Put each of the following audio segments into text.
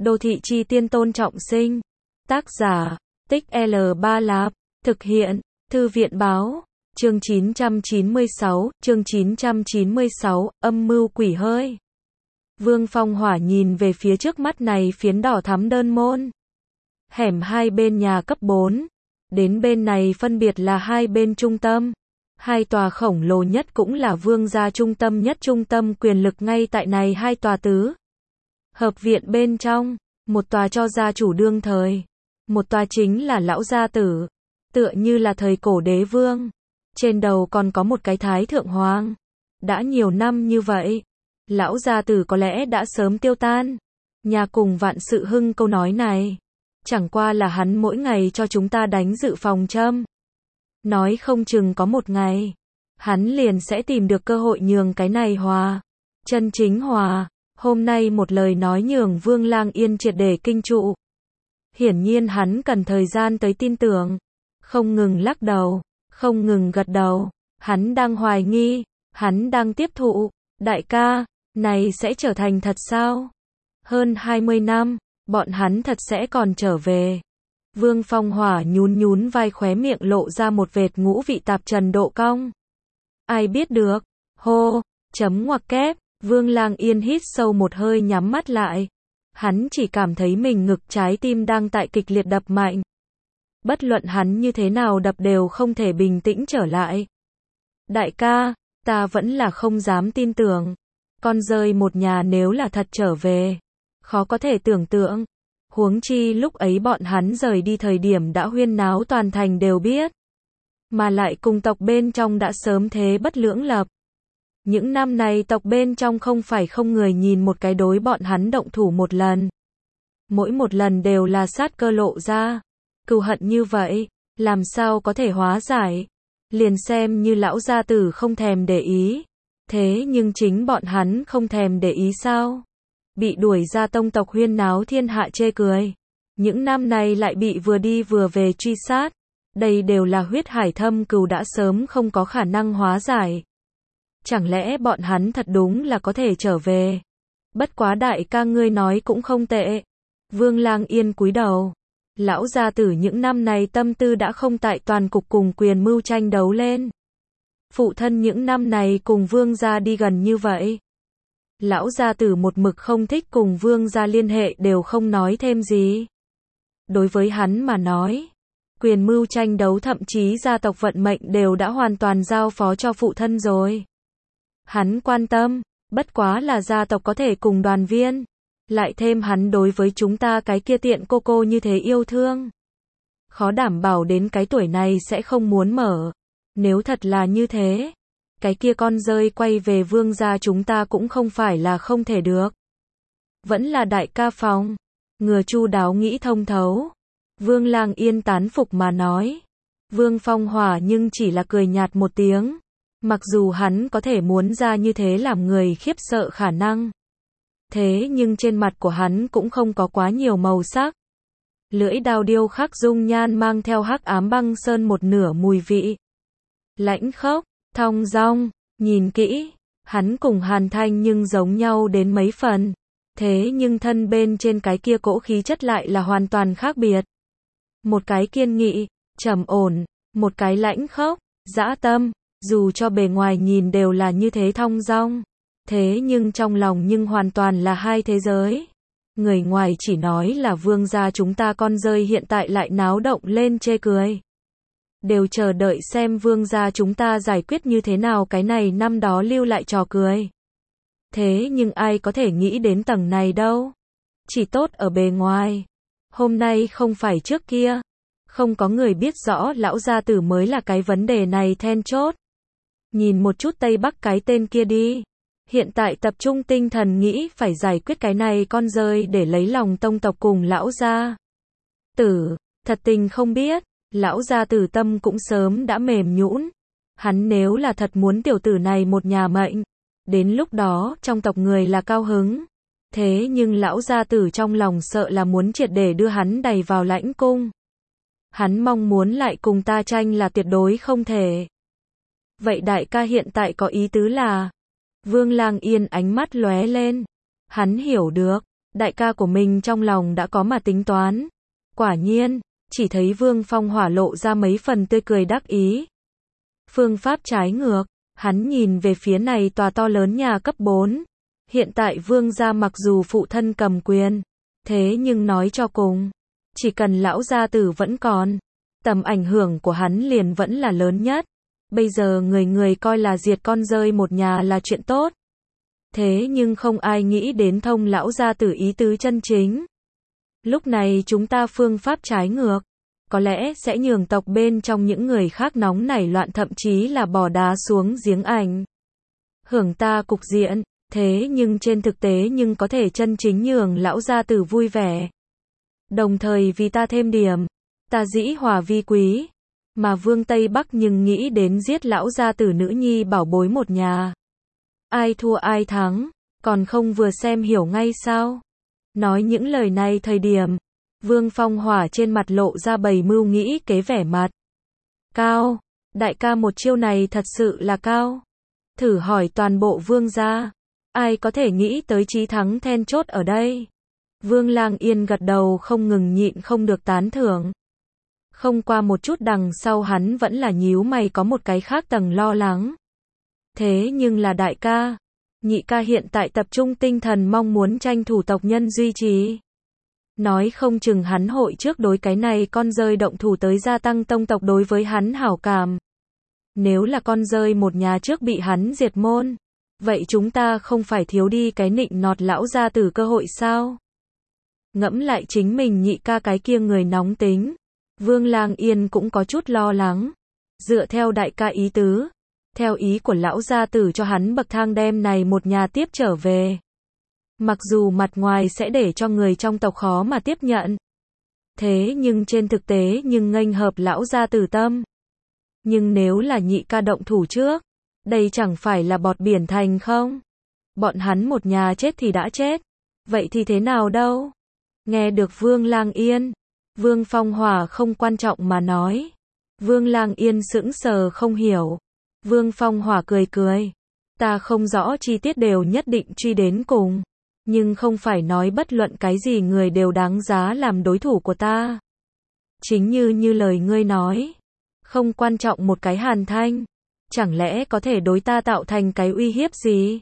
Đô thị chi tiên Tôn Trọng Sinh. Tác giả, Tích L3 Lạp. Thực hiện, Thư viện Báo. Chương 996, âm mưu quỷ hơi. Vương Phong Hỏa nhìn về phía trước mắt này phiến đỏ thắm đơn môn. Hẻm hai bên nhà cấp 4. Đến bên này phân biệt là hai bên trung tâm. Hai tòa khổng lồ nhất cũng là vương gia trung tâm nhất, trung tâm quyền lực ngay tại này hai tòa tứ hợp viện bên trong. Một tòa cho gia chủ đương thời. Một tòa chính là lão gia tử. Tựa như là thời cổ đế vương. Trên đầu còn có một cái thái thượng hoàng. Đã nhiều năm như vậy, lão gia tử có lẽ đã sớm tiêu tan. Nhà cùng vạn sự hưng câu nói này. Chẳng qua là hắn mỗi ngày cho chúng ta đánh dự phòng châm. Nói không chừng có một ngày, hắn liền sẽ tìm được cơ hội nhường cái này hòa. Chân chính hòa. Hôm nay một lời nói nhường Vương Lang Yên triệt để kinh trụ. Hiển nhiên hắn cần thời gian tới tin tưởng. Không ngừng lắc đầu, không ngừng gật đầu. Hắn đang hoài nghi, hắn đang tiếp thụ. Đại ca, này sẽ trở thành thật sao? Hơn 20 năm, bọn hắn thật sẽ còn trở về. Vương Phong Hỏa nhún nhún vai, khóe miệng lộ ra một vệt ngũ vị tạp trần độ cong. Ai biết được? Hô, chấm ngoặc kép. Vương Lang Yên hít sâu một hơi, nhắm mắt lại. Hắn chỉ cảm thấy mình ngực trái tim đang tại kịch liệt đập mạnh. Bất luận hắn như thế nào đập đều không thể bình tĩnh trở lại. Đại ca, ta vẫn là không dám tin tưởng. Con rơi một nhà nếu là thật trở về, khó có thể tưởng tượng. Huống chi lúc ấy bọn hắn rời đi thời điểm đã huyên náo toàn thành đều biết. Mà lại cùng tộc bên trong đã sớm thế bất lưỡng lập. Những năm này tộc bên trong không phải không người nhìn một cái đối bọn hắn động thủ một lần. Mỗi một lần đều là sát cơ lộ ra. Cừu hận như vậy, làm sao có thể hóa giải. Liền xem như lão gia tử không thèm để ý. Thế nhưng chính bọn hắn không thèm để ý sao? Bị đuổi ra tông tộc huyên náo thiên hạ chê cười. Những năm này lại bị vừa đi vừa về truy sát. Đây đều là huyết hải thâm cừu đã sớm không có khả năng hóa giải. Chẳng lẽ bọn hắn thật đúng là có thể trở về? Bất quá đại ca ngươi nói cũng không tệ. Vương Lang Yên cúi đầu. Lão gia tử những năm này tâm tư đã không tại toàn cục cùng quyền mưu tranh đấu lên. Phụ thân những năm này cùng vương gia đi gần như vậy. Lão gia tử một mực không thích cùng vương gia liên hệ, đều không nói thêm gì. Đối với hắn mà nói, quyền mưu tranh đấu thậm chí gia tộc vận mệnh đều đã hoàn toàn giao phó cho phụ thân rồi. Hắn quan tâm, bất quá là gia tộc có thể cùng đoàn viên. Lại thêm hắn đối với chúng ta cái kia tiện cô cô như thế yêu thương. Khó đảm bảo đến cái tuổi này sẽ không muốn mở. Nếu thật là như thế, cái kia con rơi quay về vương gia chúng ta cũng không phải là không thể được. Vẫn là đại ca phòng. Ngừa chu đáo nghĩ thông thấu. Vương Lang Yên tán phục mà nói. Vương Phong Hỏa nhưng chỉ là cười nhạt một tiếng. Mặc dù hắn có thể muốn ra như thế làm người khiếp sợ khả năng. Thế nhưng trên mặt của hắn cũng không có quá nhiều màu sắc. Lưỡi đao điêu khắc dung nhan mang theo hắc ám băng sơn một nửa mùi vị. Lãnh khốc, thong dong, nhìn kỹ, hắn cùng Hàn Thanh nhưng giống nhau đến mấy phần. Thế nhưng thân bên trên cái kia cỗ khí chất lại là hoàn toàn khác biệt. Một cái kiên nghị, trầm ổn, một cái lãnh khốc, dã tâm, dù cho bề ngoài nhìn đều là như thế thong dong. Thế nhưng trong lòng nhưng hoàn toàn là hai thế giới. Người ngoài chỉ nói là vương gia chúng ta con rơi hiện tại lại náo động lên chê cười. Đều chờ đợi xem vương gia chúng ta giải quyết như thế nào cái này năm đó lưu lại trò cười. Thế nhưng ai có thể nghĩ đến tầng này đâu. Chỉ tốt ở bề ngoài. Hôm nay không phải trước kia. Không có người biết rõ lão gia tử mới là cái vấn đề này then chốt. Nhìn một chút Tây Bắc cái tên kia đi. Hiện tại tập trung tinh thần nghĩ phải giải quyết cái này con rơi để lấy lòng tông tộc cùng lão gia tử. Thật tình không biết, lão gia tử tâm cũng sớm đã mềm nhũn. Hắn nếu là thật muốn tiểu tử này một nhà mệnh, đến lúc đó trong tộc người là cao hứng. Thế nhưng lão gia tử trong lòng sợ là muốn triệt để đưa hắn đày vào lãnh cung. Hắn mong muốn lại cùng ta tranh là tuyệt đối không thể. Vậy đại ca hiện tại có ý tứ là? Vương Lang Yên ánh mắt lóe lên. Hắn hiểu được, Đại ca của mình trong lòng đã có mà tính toán. Quả nhiên, chỉ thấy Vương Phong Hỏa lộ ra mấy phần tươi cười đắc ý. Phương pháp trái ngược, hắn nhìn về phía này tòa to lớn nhà cấp 4. Hiện tại Vương gia mặc dù phụ thân cầm quyền, thế nhưng nói cho cùng, chỉ cần lão gia tử vẫn còn, tầm ảnh hưởng của hắn liền vẫn là lớn nhất. Bây giờ người người coi là diệt con rơi một nhà là chuyện tốt. Thế nhưng không ai nghĩ đến thông lão gia tử ý tứ chân chính. Lúc này chúng ta phương pháp trái ngược, có lẽ sẽ nhường tộc bên trong những người khác nóng nảy loạn, thậm chí là bỏ đá xuống giếng ảnh hưởng ta cục diện, thế nhưng trên thực tế nhưng có thể chân chính nhường lão gia tử vui vẻ. Đồng thời vì ta thêm điểm, ta dĩ hòa vi quý, mà Vương Tây Bắc nhưng nghĩ đến giết lão gia tử nữ nhi bảo bối một nhà. Ai thua ai thắng, còn không vừa xem hiểu ngay sao? Nói những lời này thời điểm, Vương Phong Hỏa trên mặt lộ ra bầy mưu nghĩ kế vẻ mặt. Cao, đại ca một chiêu này thật sự là cao. Thử hỏi toàn bộ Vương gia, ai có thể nghĩ tới chí thắng then chốt ở đây? Vương Lang Yên gật đầu không ngừng, nhịn không được tán thưởng. Không qua một chút đằng sau hắn vẫn là nhíu mày, có một cái khác tầng lo lắng. Thế nhưng là đại ca, nhị ca hiện tại tập trung tinh thần mong muốn tranh thủ tộc nhân duy trì. Nói không chừng hắn hội trước đối cái này con rơi động thủ tới gia tăng tông tộc đối với hắn hảo cảm. Nếu là con rơi một nhà trước bị hắn diệt môn, vậy chúng ta không phải thiếu đi cái nịnh nọt lão gia tử cơ hội sao? Ngẫm lại chính mình nhị ca cái kia người nóng tính, Vương Lang Yên cũng có chút lo lắng. Dựa theo đại ca ý tứ, theo ý của lão gia tử cho hắn bậc thang đem này một nhà tiếp trở về. Mặc dù mặt ngoài sẽ để cho người trong tộc khó mà tiếp nhận, thế nhưng trên thực tế nhưng nghênh hợp lão gia tử tâm. Nhưng nếu là nhị ca động thủ trước, đây chẳng phải là bọt biển thành không? Bọn hắn một nhà chết thì đã chết, vậy thì thế nào đâu? Nghe được Vương Lang Yên, Vương Phong Hỏa không quan trọng mà nói. Vương Lang Yên sững sờ không hiểu. Vương Phong Hỏa cười cười. Ta không rõ chi tiết đều nhất định truy đến cùng. Nhưng không phải nói bất luận cái gì người đều đáng giá làm đối thủ của ta. Chính như lời ngươi nói. Không quan trọng một cái Hàn Thanh. Chẳng lẽ có thể đối ta tạo thành cái uy hiếp gì?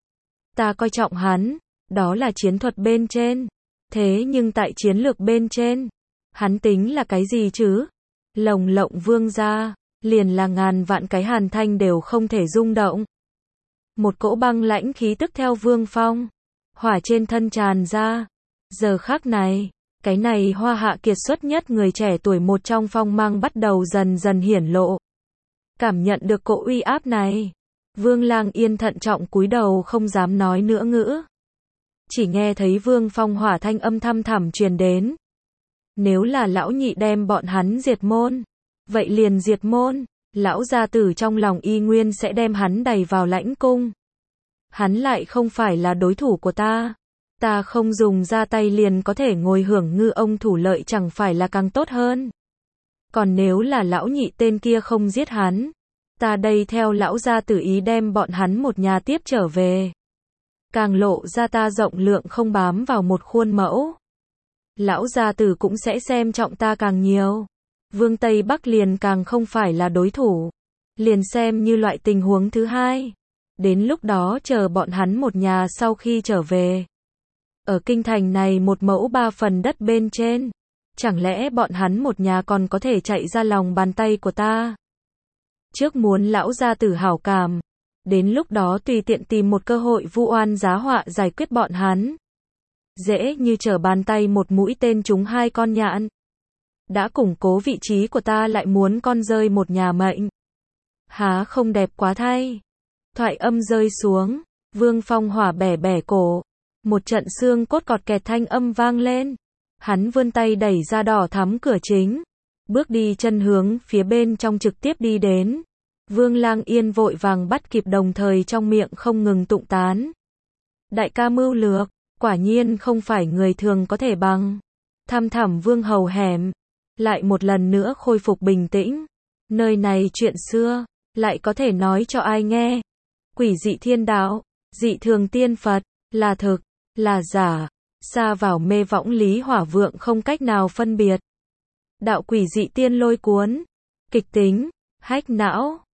Ta coi trọng hắn. Đó là chiến thuật bên trên. Thế nhưng tại chiến lược bên trên, hắn tính là cái gì chứ? Lồng lộng Vương gia, liền là ngàn vạn cái Hàn Thanh đều không thể rung động. Một cỗ băng lãnh khí tức theo Vương Phong Hỏa trên thân tràn ra. Giờ khắc này, cái này hoa hạ kiệt xuất nhất người trẻ tuổi một trong phong mang bắt đầu dần dần hiển lộ. Cảm nhận được cỗ uy áp này, Vương Lang Yên thận trọng cúi đầu không dám nói nữa ngữ. Chỉ nghe thấy Vương Phong Hỏa thanh âm thăm thẳm truyền đến. Nếu là lão nhị đem bọn hắn diệt môn, vậy liền diệt môn, lão gia tử trong lòng y nguyên sẽ đem hắn đày vào lãnh cung. Hắn lại không phải là đối thủ của ta. Ta không dùng ra tay liền có thể ngồi hưởng ngư ông thủ lợi, chẳng phải là càng tốt hơn. Còn nếu là lão nhị tên kia không giết hắn, ta đây theo lão gia tử ý đem bọn hắn một nhà tiếp trở về. Càng lộ ra ta rộng lượng không bám vào một khuôn mẫu. Lão gia tử cũng sẽ xem trọng ta càng nhiều. Vương Tây Bắc liền càng không phải là đối thủ. Liền xem như loại tình huống thứ hai. Đến lúc đó chờ bọn hắn một nhà sau khi trở về. Ở kinh thành này một mẫu 3 phần đất bên trên. Chẳng lẽ bọn hắn một nhà còn có thể chạy ra lòng bàn tay của ta? Trước muốn lão gia tử hảo cảm. Đến lúc đó tùy tiện tìm một cơ hội vu oan giá họa giải quyết bọn hắn. Dễ như trở bàn tay một mũi tên trúng 2 con nhạn. Đã củng cố vị trí của ta lại muốn con rơi một nhà mệnh. Há không đẹp quá thay. Thoại âm rơi xuống, Vương Phong Hỏa bẻ bẻ cổ. Một trận xương cốt cọt kẹt thanh âm vang lên. Hắn vươn tay đẩy ra đỏ thắm cửa chính. Bước đi chân hướng phía bên trong trực tiếp đi đến. Vương Lang Yên vội vàng bắt kịp, đồng thời trong miệng không ngừng tụng tán. Đại ca mưu lược, quả nhiên không phải người thường có thể bằng. Thăm thẳm vương hầu hẻm, lại một lần nữa khôi phục bình tĩnh. Nơi này chuyện xưa, lại có thể nói cho ai nghe. Quỷ dị thiên đạo, dị thường tiên Phật, là thực, là giả. Sa vào mê võng Lý Hỏa Vượng không cách nào phân biệt. Đạo quỷ dị tiên lôi cuốn. Kịch tính. Hack não.